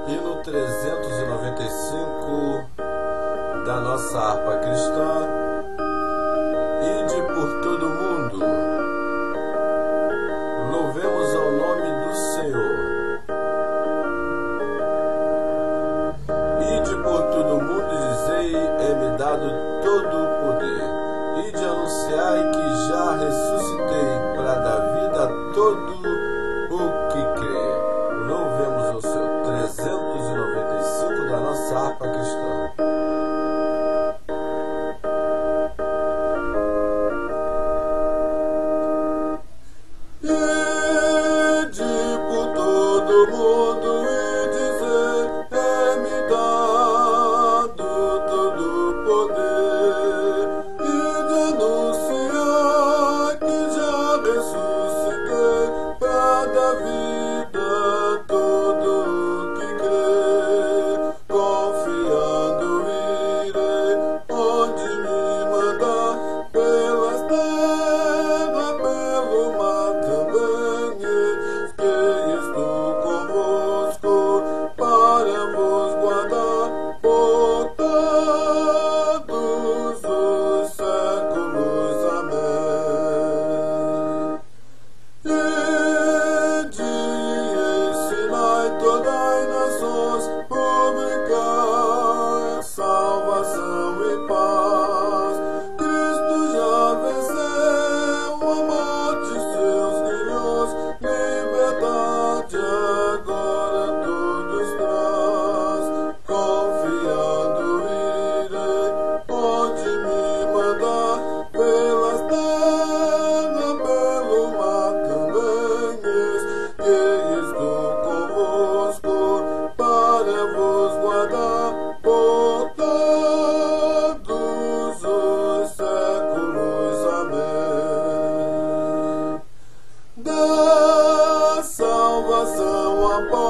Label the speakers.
Speaker 1: Hino 395 da nossa harpa cristã. Ide por todo o mundo, louvemos ao nome do Senhor. Ide por todo o mundo e dizei, é-me dado todo o poder. Ide anunciai que já ressuscitei, para dar vida a todo o que crê. Louvemos ao Senhor. 395 da nossa harpa cristã. Ide por todo mundo e dizer, é-me dado todo o poder. Ide anunciar que já ressuscitei, para dar vida a todo o que crê. Confiando irei onde me mandar, pelas terras, pelo mar também, eis que estou convosco para vos guardar por todos os séculos. Amém. Ide e ensinai todas as nações, publicai salvação e paz. Cristo já venceu a morte, seus grilhões, liberdade agora todos traz. Confiando irei onde me mandar, pelas terras, pelo mar também, eis que estou convosco para vos guardar por todos os séculos. Amém. Da salvação a